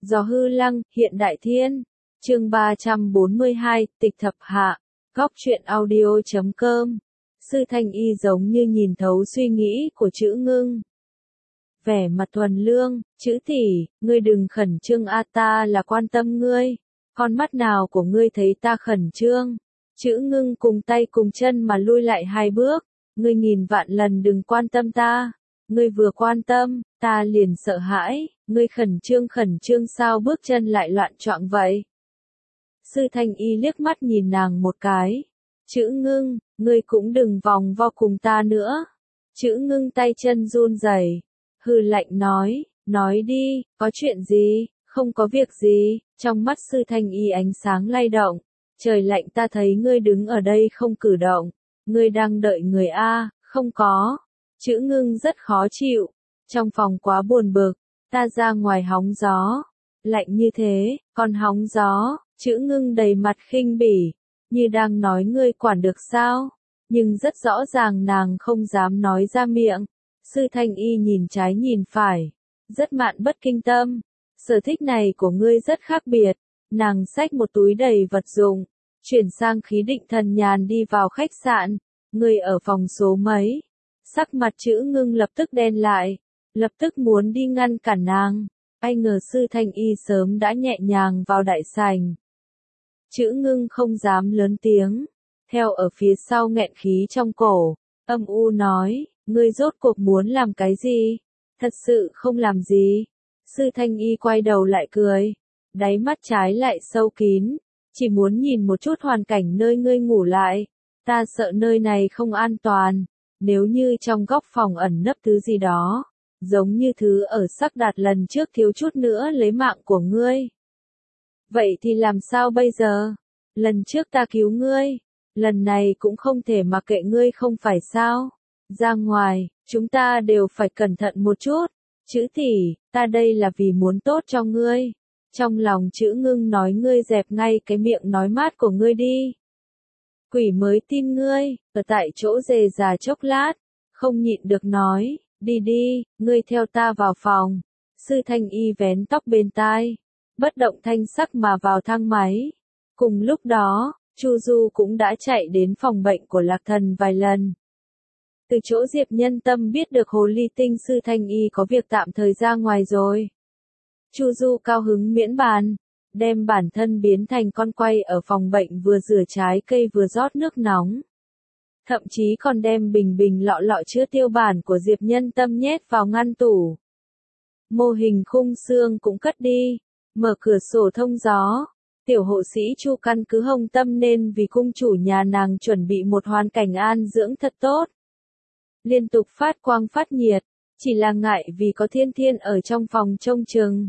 Gió hư lăng, hiện đại thiên. Chương 342, tịch thập hạ. Góc truyện audio.com. Sư Thanh Y giống như nhìn thấu suy nghĩ của Chữ Ngưng. Vẻ mặt thuần lương, Chữ tỷ, ngươi đừng khẩn trương a, ta là quan tâm ngươi. Con mắt nào của ngươi thấy ta khẩn trương? Chữ Ngưng cùng tay cùng chân mà lui lại 2 bước. Ngươi nghìn vạn lần đừng quan tâm ta. Ngươi vừa quan tâm, ta liền sợ hãi. Ngươi khẩn trương sao bước chân lại loạn choạng vậy? Sư Thanh Y liếc mắt nhìn nàng một cái. Chữ Ngưng, ngươi cũng đừng vòng vo cùng ta nữa. Chữ Ngưng tay chân run rẩy, hừ lạnh nói đi, có chuyện gì? Không có việc gì. Trong mắt Sư Thanh Y ánh sáng lay động. Trời lạnh, ta thấy ngươi đứng ở đây không cử động. Ngươi đang đợi người a? Không có. Chữ Ngưng rất khó chịu. Trong phòng quá buồn bực, ta ra ngoài hóng gió. Lạnh như thế, còn hóng gió. Chữ Ngưng đầy mặt khinh bỉ, như đang nói ngươi quản được sao? Nhưng rất rõ ràng nàng không dám nói ra miệng. Sư Thanh Y nhìn trái nhìn phải, rất mạn bất kinh tâm. Sở thích này của ngươi rất khác biệt. Nàng xách một túi đầy vật dụng, chuyển sang khí định thần nhàn đi vào khách sạn. Ngươi ở phòng số mấy? Sắc mặt Chữ Ngưng lập tức đen lại, lập tức muốn đi ngăn cản nàng. Ai ngờ Sư Thanh Y sớm đã nhẹ nhàng vào đại sảnh. Chữ Ngưng không dám lớn tiếng, theo ở phía sau nghẹn khí trong cổ, âm u nói, ngươi rốt cuộc muốn làm cái gì? Thật sự không làm gì. Sư Thanh Y quay đầu lại cười, đáy mắt trái lại sâu kín, chỉ muốn nhìn một chút hoàn cảnh nơi ngươi ngủ lại. Ta sợ nơi này không an toàn, nếu như trong góc phòng ẩn nấp thứ gì đó, giống như thứ ở Sắc Đạt lần trước thiếu chút nữa lấy mạng của ngươi. Vậy thì làm sao bây giờ? Lần trước ta cứu ngươi, lần này cũng không thể mặc kệ ngươi không phải sao? Ra ngoài, chúng ta đều phải cẩn thận một chút. Chữ tỷ, ta đây là vì muốn tốt cho ngươi. Trong lòng Chữ Ngưng nói, ngươi dẹp ngay cái miệng nói mát của ngươi đi. Quỷ mới tin ngươi. Ở tại chỗ rề rà chốc lát, không nhịn được nói, đi đi, ngươi theo ta vào phòng. Sư Thanh Y vén tóc bên tai, bất động thanh sắc mà vào thang máy. Cùng lúc đó, Chu Du cũng đã chạy đến phòng bệnh của Lạc Thần vài lần. Từ chỗ Diệp Nhân Tâm biết được Hồ Ly Tinh Sư Thanh Y có việc tạm thời ra ngoài rồi. Chu Du cao hứng miễn bàn, đem bản thân biến thành con quay ở phòng bệnh, vừa rửa trái cây vừa rót nước nóng. Thậm chí còn đem bình lọ lọ chứa tiêu bản của Diệp Nhân Tâm nhét vào ngăn tủ. Mô hình khung xương cũng cất đi, mở cửa sổ thông gió. Tiểu hộ sĩ Chu căn cứ Hồng Tâm nên vì cung chủ nhà nàng chuẩn bị một hoàn cảnh an dưỡng thật tốt. Liên tục phát quang phát nhiệt, chỉ là ngại vì có Thiên Thiên ở trong phòng trông chừng.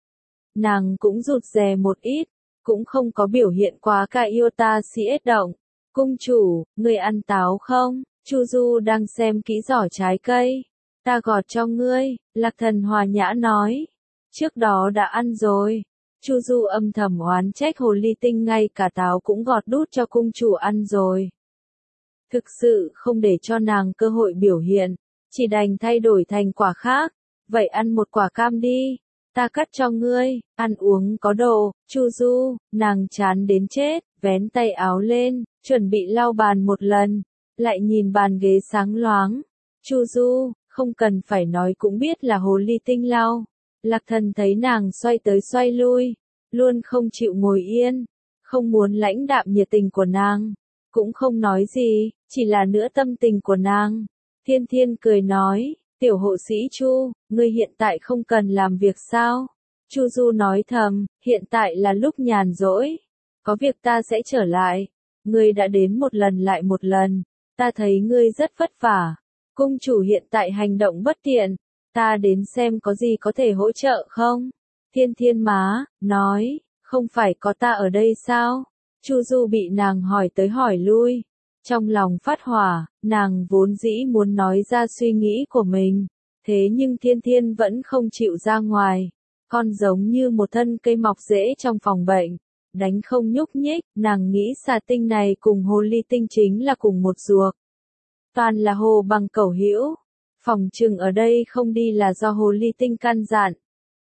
Nàng cũng rụt rè một ít, cũng không có biểu hiện quá ca yêu ta si ết động. Cung chủ, ngươi ăn táo không? Chu Du đang xem kỹ giỏ trái cây. Ta gọt cho ngươi, Lạc Thần hòa nhã nói. Trước đó đã ăn rồi. Chu Du âm thầm oán trách Hồ Ly Tinh ngay cả táo cũng gọt đút cho cung chủ ăn rồi. Thực sự không để cho nàng cơ hội biểu hiện, chỉ đành thay đổi thành quả khác. Vậy ăn một quả cam đi, ta cắt cho ngươi, ăn uống có độ. Chu Du, nàng chán đến chết, vén tay áo lên, chuẩn bị lau bàn một lần, lại nhìn bàn ghế sáng loáng. Chu Du, không cần phải nói cũng biết là Hồ Ly Tinh lau. Lạc Thần thấy nàng xoay tới xoay lui, luôn không chịu ngồi yên, không muốn lãnh đạm nhiệt tình của nàng, cũng không nói gì, chỉ là nữa tâm tình của nàng. Thiên Thiên cười nói, tiểu hộ sĩ Chu, ngươi hiện tại không cần làm việc sao? Chu Du nói thầm, hiện tại là lúc nhàn rỗi, có việc ta sẽ trở lại. Ngươi đã đến một lần lại một lần, ta thấy ngươi rất vất vả. Cung chủ hiện tại hành động bất tiện, ta đến xem có gì có thể hỗ trợ không? Thiên Thiên má, nói, không phải có ta ở đây sao? Chu Du bị nàng hỏi tới hỏi lui, trong lòng phát hỏa. Nàng vốn dĩ muốn nói ra suy nghĩ của mình, thế nhưng Thiên Thiên vẫn không chịu ra ngoài. Con giống như một thân cây mọc rễ trong phòng bệnh, đánh không nhúc nhích. Nàng nghĩ xà tinh này cùng Hồ Ly Tinh chính là cùng một ruột, toàn là hồ bằng cẩu hữu. Phòng trừng ở đây không đi là do Hồ Ly Tinh căn dặn.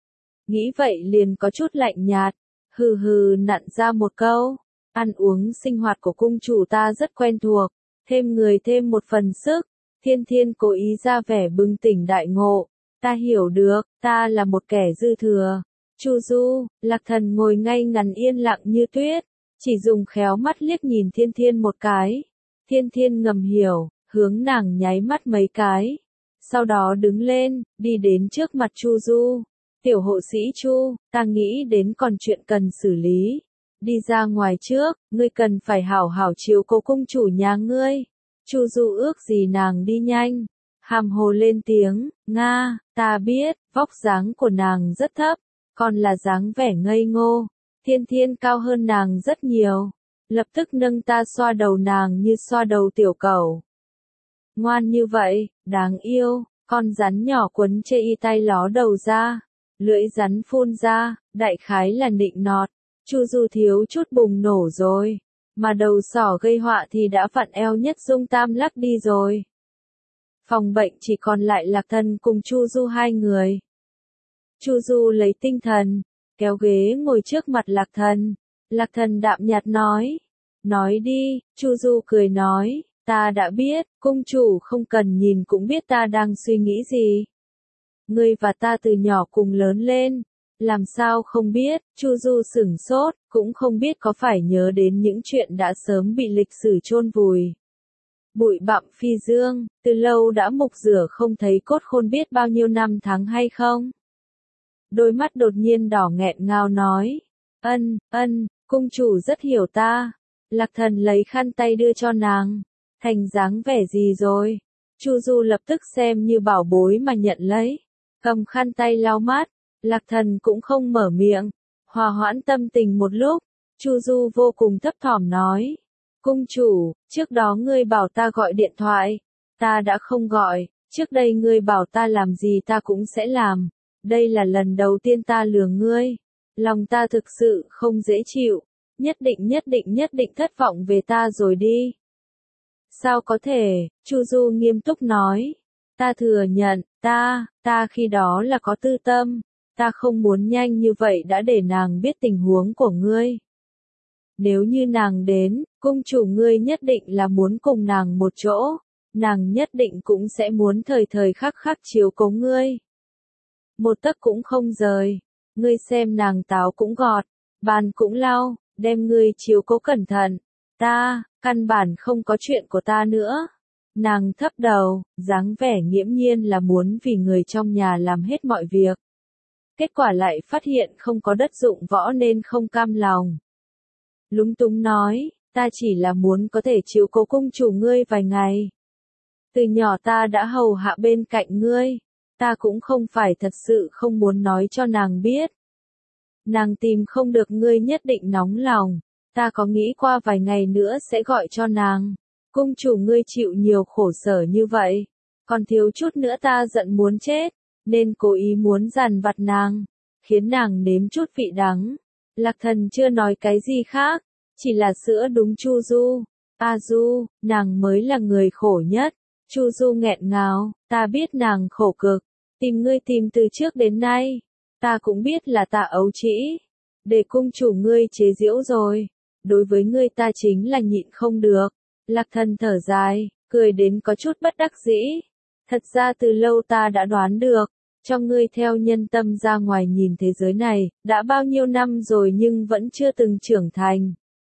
nghĩ vậy liền có chút lạnh nhạt, hừ hừ nặn ra một câu, ăn uống sinh hoạt của cung chủ ta rất quen thuộc, thêm người thêm một phần sức, Thiên Thiên cố ý ra vẻ bừng tỉnh đại ngộ, ta hiểu được, ta là một kẻ dư thừa. Chu Du, Lạc Thần ngồi ngay ngắn yên lặng như tuyết, chỉ dùng khéo mắt liếc nhìn Thiên Thiên một cái. Thiên Thiên ngầm hiểu, hướng nàng nháy mắt mấy cái. Sau đó đứng lên, đi đến trước mặt Chu Du. Tiểu hộ sĩ Chu, ta nghĩ đến còn chuyện cần xử lý. Đi ra ngoài trước, ngươi cần phải hảo hảo chiếu cố cung chủ nhà ngươi. Chu Du ước gì nàng đi nhanh. Hàm hồ lên tiếng, Nga, ta biết, vóc dáng của nàng rất thấp, còn là dáng vẻ ngây ngô. Thiên Thiên cao hơn nàng rất nhiều. Lập tức nâng ta xoa đầu nàng như xoa đầu tiểu cẩu. Ngoan như vậy, đáng yêu, con rắn nhỏ quấn chê y tay ló đầu ra. Lưỡi rắn phun ra, đại khái là nịnh nọt. Chu Du thiếu chút bùng nổ rồi. Mà đầu sỏ gây họa thì đã vặn eo nhất dung tam lắc đi rồi. Phòng bệnh chỉ còn lại Lạc Thần cùng Chu Du hai người. Chu Du lấy tinh thần, kéo ghế ngồi trước mặt Lạc Thần. Lạc Thần đạm nhạt nói. Nói đi, Chu Du cười nói, ta đã biết, cung chủ không cần nhìn cũng biết ta đang suy nghĩ gì. Ngươi và ta từ nhỏ cùng lớn lên, làm sao không biết, Chu Du sửng sốt, cũng không biết có phải nhớ đến những chuyện đã sớm bị lịch sử chôn vùi. Bụi bặm phi dương, từ lâu đã mục rửa không thấy cốt khôn biết bao nhiêu năm tháng hay không? Đôi mắt đột nhiên đỏ nghẹn ngào nói, cung chủ rất hiểu ta. Lạc Thần lấy khăn tay đưa cho nàng, thành dáng vẻ gì rồi? Chu Du lập tức xem như bảo bối mà nhận lấy, cầm khăn tay lau mắt. Lạc Thần cũng không mở miệng, hòa hoãn tâm tình một lúc. Chu Du vô cùng thấp thỏm nói, cung chủ, trước đó ngươi bảo ta gọi điện thoại, ta đã không gọi, trước đây ngươi bảo ta làm gì ta cũng sẽ làm, đây là lần đầu tiên ta lừa ngươi, lòng ta thực sự không dễ chịu, nhất định thất vọng về ta rồi đi. Sao có thể, Chu Du nghiêm túc nói, ta thừa nhận, ta khi đó là có tư tâm, ta không muốn nhanh như vậy đã để nàng biết tình huống của ngươi. Nếu như nàng đến, cung chủ ngươi nhất định là muốn cùng nàng một chỗ, nàng nhất định cũng sẽ muốn thời thời khắc khắc chiếu cố ngươi. Một tấc cũng không rời, ngươi xem nàng táo cũng gọt, bàn cũng lau, đem ngươi chiếu cố cẩn thận, căn bản không có chuyện của ta nữa. Nàng thấp đầu, dáng vẻ nghiễm nhiên là muốn vì người trong nhà làm hết mọi việc. Kết quả lại phát hiện không có đất dụng võ nên không cam lòng. Lúng túng nói, ta chỉ là muốn có thể chiếu cố cung chủ ngươi vài ngày. Từ nhỏ ta đã hầu hạ bên cạnh ngươi, ta cũng không phải thật sự không muốn nói cho nàng biết. Nàng tìm không được ngươi nhất định nóng lòng, ta có nghĩ qua vài ngày nữa sẽ gọi cho nàng. Cung chủ ngươi chịu nhiều khổ sở như vậy, còn thiếu chút nữa ta giận muốn chết, nên cố ý muốn dằn vặt nàng, khiến nàng nếm chút vị đắng. Lạc Thần chưa nói cái gì khác, chỉ là sữa đúng Chu Du. A Du, nàng mới là người khổ nhất. Chu Du nghẹn ngào, ta biết nàng khổ cực, tìm ngươi tìm từ trước đến nay. Ta cũng biết là ta ấu trĩ, để cung chủ ngươi chế giễu rồi. Đối với ngươi ta chính là nhịn không được. Lạc Thần thở dài, cười đến có chút bất đắc dĩ. Thật ra từ lâu ta đã đoán được, cho ngươi theo nhân tâm ra ngoài nhìn thế giới này, đã bao nhiêu năm rồi nhưng vẫn chưa từng trưởng thành.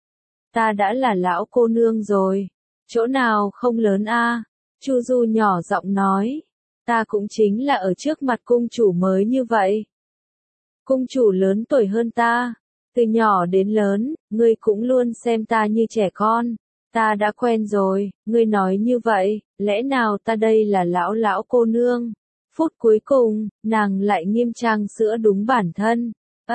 Ta đã là lão cô nương rồi, chỗ nào không lớn a? Chu Du nhỏ giọng nói, ta cũng chính là ở trước mặt cung chủ mới như vậy. Cung chủ lớn tuổi hơn ta, từ nhỏ đến lớn, ngươi cũng luôn xem ta như trẻ con. Ta đã quen rồi, ngươi nói như vậy, lẽ nào ta đây là lão cô nương? Phút cuối cùng, nàng lại nghiêm trang sữa đúng bản thân.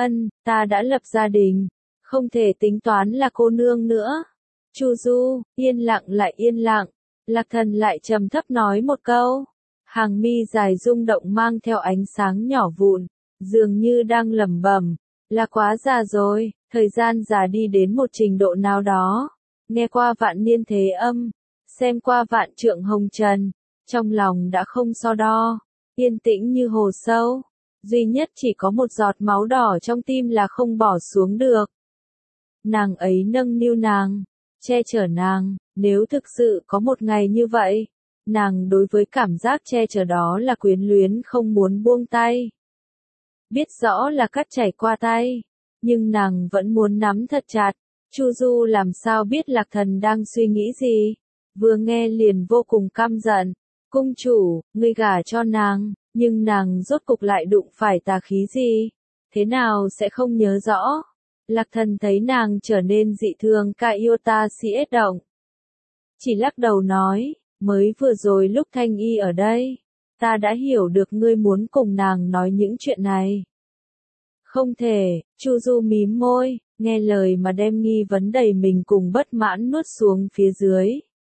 Ta đã lập gia đình, không thể tính toán là cô nương nữa. Chu Du, yên lặng lại yên lặng, Lạc Thần lại trầm thấp nói một câu. Hàng mi dài rung động mang theo ánh sáng nhỏ vụn, dường như đang lẩm bẩm, là quá già rồi, thời gian già đi đến một trình độ nào đó. Nghe qua vạn niên thế âm, xem qua vạn trượng hồng trần, trong lòng đã không so đo, yên tĩnh như hồ sâu. duy nhất chỉ có một giọt máu đỏ trong tim là không bỏ xuống được. Nàng ấy nâng niu nàng, che chở nàng, nếu thực sự có một ngày như vậy, nàng đối với cảm giác che chở đó là quyến luyến không muốn buông tay. Biết rõ là cắt chảy qua tay, nhưng nàng vẫn muốn nắm thật chặt. Chu Du làm sao biết Lạc Thần đang suy nghĩ gì, vừa nghe liền vô cùng căm giận. Cung chủ, ngươi gả cho nàng, nhưng nàng rốt cục lại đụng phải tà khí gì, thế nào sẽ không nhớ rõ. Lạc Thần thấy nàng trở nên dị thường ca yêu ta siết động. Chỉ lắc đầu nói, mới vừa rồi lúc Thanh Y ở đây, ta đã hiểu được ngươi muốn cùng nàng nói những chuyện này. Không thể, Chu Du mím môi, nghe lời mà đem nghi vấn đầy mình cùng bất mãn nuốt xuống phía dưới.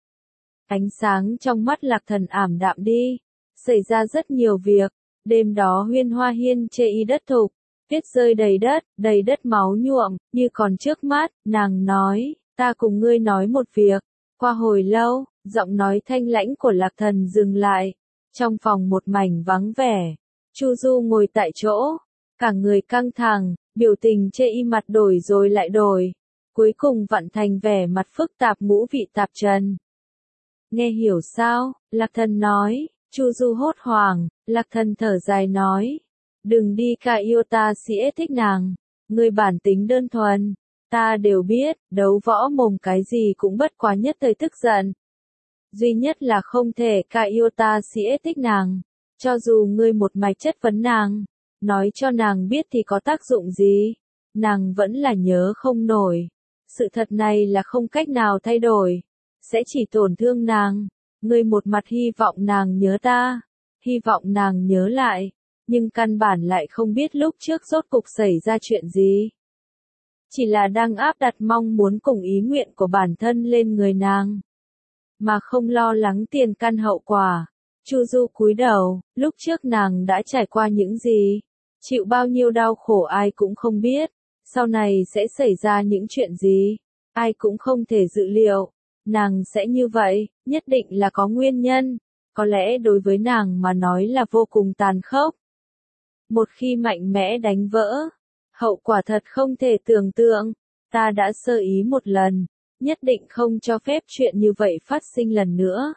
Ánh sáng trong mắt Lạc Thần ảm đạm đi, xảy ra rất nhiều việc, đêm đó Huyên Hoa Hiên chê y đất thục, tuyết rơi đầy đất máu nhuộm, như còn trước mắt, nàng nói, ta cùng ngươi nói một việc. Qua hồi lâu, giọng nói thanh lãnh của Lạc Thần dừng lại, trong phòng một mảnh vắng vẻ, Chu Du ngồi tại chỗ, cả người căng thẳng, biểu tình chê y mặt đổi rồi lại đổi, cuối cùng vặn thành vẻ mặt phức tạp ngũ vị tạp trần. Nghe hiểu sao? Lạc Thần nói. Chu Du hốt hoảng, Lạc Thần thở dài nói, đừng đi ca yêu ta siết thích nàng, ngươi bản tính đơn thuần, ta đều biết, đấu võ mồm cái gì cũng bất quá nhất thời tức giận. Duy nhất là không thể ca yêu ta siết thích nàng, cho dù ngươi một mạch chất vấn nàng, nói cho nàng biết thì có tác dụng gì, nàng vẫn là nhớ không nổi. Sự thật này là không cách nào thay đổi, sẽ chỉ tổn thương nàng. Ngươi một mặt hy vọng nàng nhớ ta, hy vọng nàng nhớ lại, nhưng căn bản lại không biết lúc trước rốt cục xảy ra chuyện gì. Chỉ là đang áp đặt mong muốn cùng ý nguyện của bản thân lên người nàng, mà không lo lắng tiền căn hậu quả. Chu Du cúi đầu, lúc trước nàng đã trải qua những gì, chịu bao nhiêu đau khổ ai cũng không biết, sau này sẽ xảy ra những chuyện gì, ai cũng không thể dự liệu. Nàng sẽ như vậy, nhất định là có nguyên nhân, có lẽ đối với nàng mà nói là vô cùng tàn khốc. Một khi mạnh mẽ đánh vỡ, hậu quả thật không thể tưởng tượng, ta đã sơ ý một lần, nhất định không cho phép chuyện như vậy phát sinh lần nữa.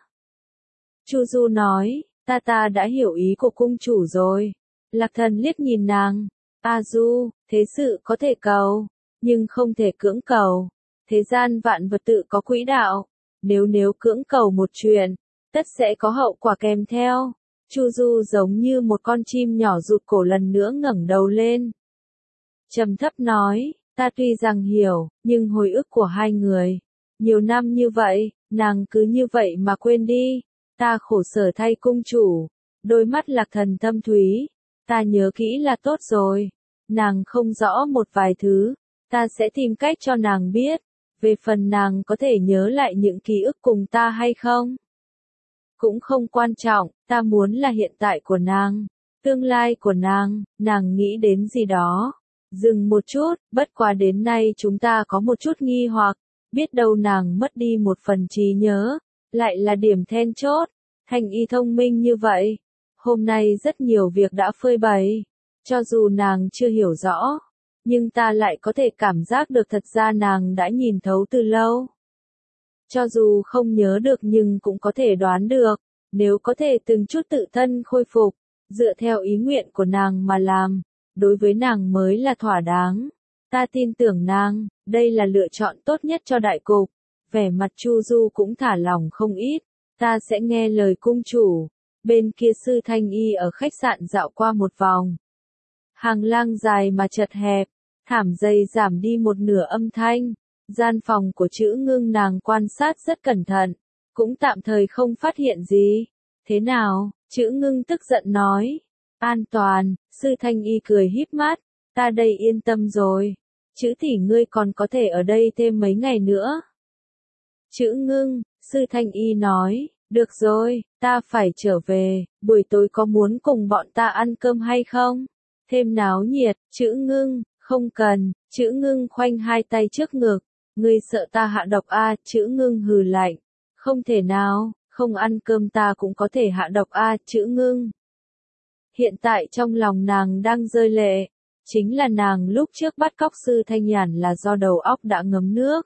Chu Du nói, ta đã hiểu ý của cung chủ rồi. Lạc Thần liếc nhìn nàng, A Du, thế sự có thể cầu, nhưng không thể cưỡng cầu. Thế gian vạn vật tự có quỹ đạo, nếu cưỡng cầu một chuyện, tất sẽ có hậu quả kèm theo. Chu Du giống như một con chim nhỏ rụt cổ lần nữa ngẩng đầu lên. Trầm thấp nói, ta tuy rằng hiểu, nhưng hồi ức của hai người, nhiều năm như vậy, nàng cứ như vậy mà quên đi, ta khổ sở thay cung chủ. Đôi mắt Lạc Thần thâm thúy, ta nhớ kỹ là tốt rồi, nàng không rõ một vài thứ, ta sẽ tìm cách cho nàng biết. Về phần nàng có thể nhớ lại những ký ức cùng ta hay không? Cũng không quan trọng, ta muốn là hiện tại của nàng, tương lai của nàng nghĩ đến gì đó. Dừng một chút, bất quá đến nay chúng ta có một chút nghi hoặc, biết đâu nàng mất đi một phần trí nhớ, lại là điểm then chốt. Thanh Y thông minh như vậy, hôm nay rất nhiều việc đã phơi bày, cho dù nàng chưa hiểu rõ. Nhưng ta lại có thể cảm giác được thật ra nàng đã nhìn thấu từ lâu. Cho dù không nhớ được nhưng cũng có thể đoán được, nếu có thể từng chút tự thân khôi phục, dựa theo ý nguyện của nàng mà làm, đối với nàng mới là thỏa đáng. Ta tin tưởng nàng, đây là lựa chọn tốt nhất cho đại cục. Vẻ mặt Chu Du cũng thả lỏng không ít, ta sẽ nghe lời cung chủ. Bên kia Sư Thanh Y ở khách sạn dạo qua một vòng. Hàng lang dài mà chật hẹp, thảm dày giảm đi một nửa âm thanh, gian phòng của Chữ Ngưng nàng quan sát rất cẩn thận, cũng tạm thời không phát hiện gì. Thế nào? Chữ Ngưng tức giận nói. An toàn, Sư Thanh Y cười híp mắt, ta đây yên tâm rồi. Chữ tỷ ngươi còn có thể ở đây thêm mấy ngày nữa. Chữ Ngưng, Sư Thanh Y nói, được rồi, ta phải trở về, buổi tối có muốn cùng bọn ta ăn cơm hay không? Thêm náo nhiệt. Chữ Ngưng, không cần. Chữ Ngưng khoanh hai tay trước ngực, ngươi sợ ta hạ độc a? Chữ Ngưng hừ lạnh, không thể nào, không ăn cơm ta cũng có thể hạ độc a? Chữ Ngưng Hiện tại trong lòng nàng đang rơi lệ. Chính là nàng lúc trước bắt cóc Sư Thanh Nhàn là do đầu óc đã ngấm nước.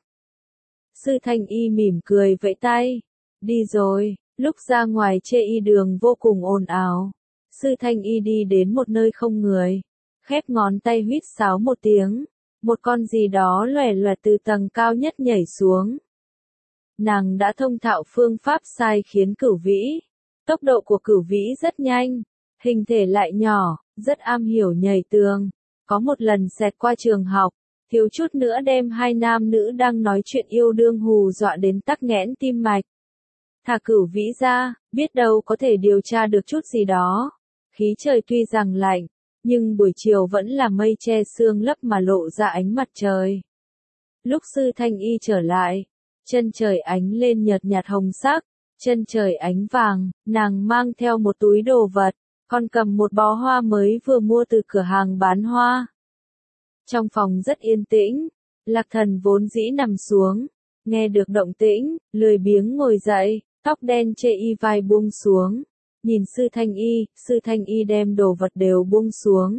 Sư Thanh Y mỉm cười vẫy tay. Đi rồi, lúc ra ngoài chê y đường vô cùng ồn ào. Sư Thanh Y đi đến một nơi không người. Khép ngón tay huýt sáo một tiếng. Một con gì đó lòe loẹt từ tầng cao nhất nhảy xuống. Nàng đã thông thạo phương pháp sai khiến Cửu Vĩ. Tốc độ của Cửu Vĩ rất nhanh. Hình thể lại nhỏ, rất am hiểu nhảy tường. Có một lần xẹt qua trường học, thiếu chút nữa đem hai nam nữ đang nói chuyện yêu đương hù dọa đến tắc nghẽn tim mạch. Thả Cửu Vĩ ra, biết đâu có thể điều tra được chút gì đó. Khí trời tuy rằng lạnh, nhưng buổi chiều vẫn là mây che sương lấp mà lộ ra ánh mặt trời. Lúc Sư Thanh Y trở lại, chân trời ánh lên nhợt nhạt hồng sắc, chân trời ánh vàng, nàng mang theo một túi đồ vật, còn cầm một bó hoa mới vừa mua từ cửa hàng bán hoa. Trong phòng rất yên tĩnh, Lạc Thần vốn dĩ nằm xuống, nghe được động tĩnh, lười biếng ngồi dậy, tóc đen chê y vai buông xuống. Nhìn Sư Thanh Y đem đồ vật đều buông xuống.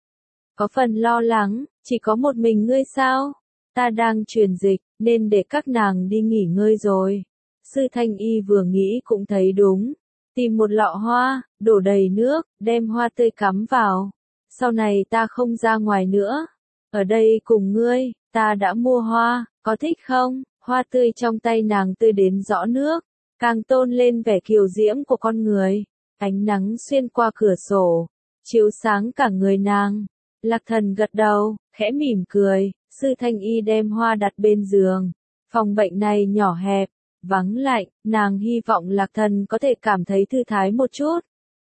Có phần lo lắng, chỉ có một mình ngươi sao? Ta đang truyền dịch, nên để các nàng đi nghỉ ngơi rồi. Sư Thanh Y vừa nghĩ cũng thấy đúng. Tìm một lọ hoa, đổ đầy nước, đem hoa tươi cắm vào. Sau này ta không ra ngoài nữa. Ở đây cùng ngươi, ta đã mua hoa, có thích không? Hoa tươi trong tay nàng tươi đến rõ nước, càng tôn lên vẻ kiều diễm của con người. Ánh nắng xuyên qua cửa sổ, chiếu sáng cả người nàng. Lạc Thần gật đầu, khẽ mỉm cười. Sư Thanh Y đem hoa đặt bên giường. Phòng bệnh này nhỏ hẹp, vắng lạnh, nàng hy vọng Lạc Thần có thể cảm thấy thư thái một chút.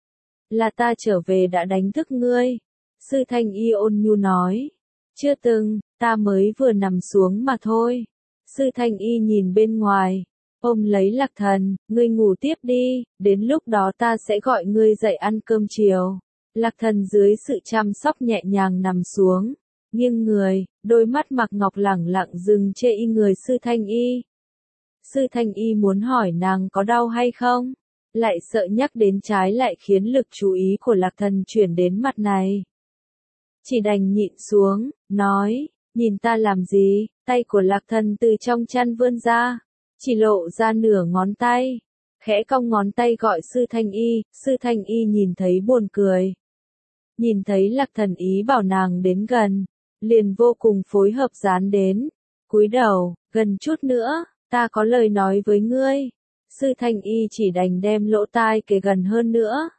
Là ta trở về đã đánh thức ngươi. Sư Thanh Y ôn nhu nói. Chưa từng, ta mới vừa nằm xuống mà thôi. Sư Thanh Y nhìn bên ngoài, ôm lấy Lạc Thần, ngươi ngủ tiếp đi, đến lúc đó ta sẽ gọi ngươi dậy ăn cơm chiều. Lạc Thần dưới sự chăm sóc nhẹ nhàng nằm xuống, nghiêng người, đôi mắt mặc ngọc lẳng lặng dừng chê y người Sư Thanh Y. Sư Thanh Y muốn hỏi nàng có đau hay không, lại sợ nhắc đến trái lại khiến lực chú ý của Lạc Thần chuyển đến mặt này. Chỉ đành nhịn xuống, nói, nhìn ta làm gì? Tay của Lạc Thần từ trong chăn vươn ra, chỉ lộ ra nửa ngón tay, khẽ cong ngón tay gọi Sư Thanh Y. Sư Thanh Y nhìn thấy buồn cười, nhìn thấy Lạc Thần ý bảo nàng đến gần, liền vô cùng phối hợp dán đến, cúi đầu, gần chút nữa, ta có lời nói với ngươi. Sư Thanh Y chỉ đành đem lỗ tai kề gần hơn nữa.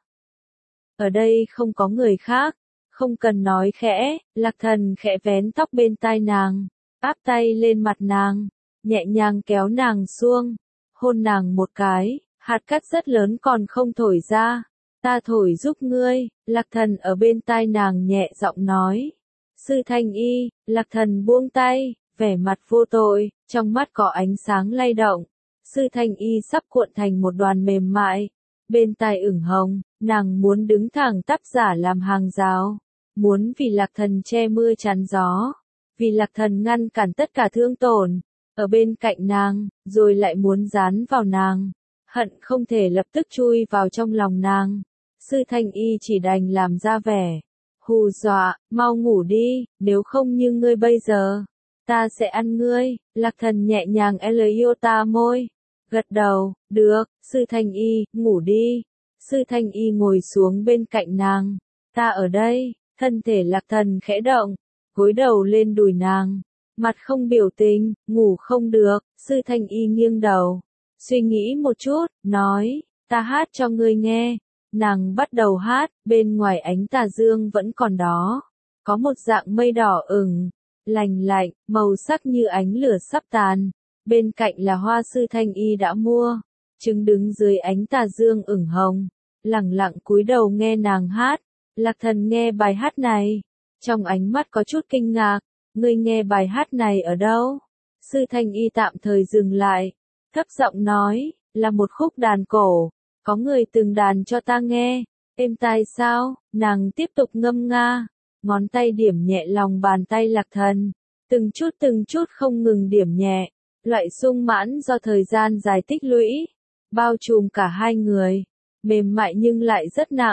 Ở đây không có người khác, không cần nói khẽ. Lạc Thần khẽ vén tóc bên tai nàng, áp tay lên mặt nàng, nhẹ nhàng kéo nàng xuông, hôn nàng một cái, hạt cát rất lớn còn không thổi ra. Ta thổi giúp ngươi. Lạc Thần ở bên tai nàng nhẹ giọng nói. Sư Thanh Y. Lạc Thần buông tay, vẻ mặt vô tội, trong mắt có ánh sáng lay động. Sư Thanh Y sắp cuộn thành một đoàn mềm mại, bên tai ửng hồng, nàng muốn đứng thẳng tắp giả làm hàng rào, muốn vì Lạc Thần che mưa chắn gió, vì Lạc Thần ngăn cản tất cả thương tổn, ở bên cạnh nàng, rồi lại muốn dán vào nàng, hận không thể lập tức chui vào trong lòng nàng. Sư Thanh Y chỉ đành làm ra vẻ hù dọa, mau ngủ đi, nếu không như ngươi bây giờ, ta sẽ ăn ngươi. Lạc Thần nhẹ nhàng iota môi, gật đầu, được. Sư Thanh Y, ngủ đi. Sư Thanh Y ngồi xuống bên cạnh nàng, ta ở đây. Thân thể Lạc Thần khẽ động, gối đầu lên đùi nàng, mặt không biểu tình, ngủ không được. Sư Thanh Y nghiêng đầu, suy nghĩ một chút, nói, ta hát cho ngươi nghe. Nàng bắt đầu hát, bên ngoài ánh tà dương vẫn còn đó, có một dạng mây đỏ ửng, lành lạnh, màu sắc như ánh lửa sắp tàn. Bên cạnh là hoa Sư Thanh Y đã mua, chứng đứng dưới ánh tà dương ửng hồng, lẳng lặng cúi đầu nghe nàng hát. Lạc Thần nghe bài hát này, trong ánh mắt có chút kinh ngạc, ngươi nghe bài hát này ở đâu? Sư Thanh Y tạm thời dừng lại, thấp giọng nói, là một khúc đàn cổ, có người từng đàn cho ta nghe, êm tai sao? Nàng tiếp tục ngâm nga, ngón tay điểm nhẹ lòng bàn tay Lạc Thần, từng chút không ngừng điểm nhẹ, loại sung mãn do thời gian dài tích lũy, bao trùm cả hai người, mềm mại nhưng lại rất nặng.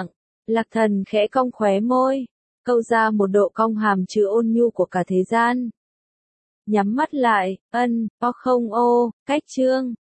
Lạc Thần khẽ cong khóe môi, câu ra một độ cong hàm chứa ôn nhu của cả thế gian. Nhắm mắt lại, o không ô, cách chương.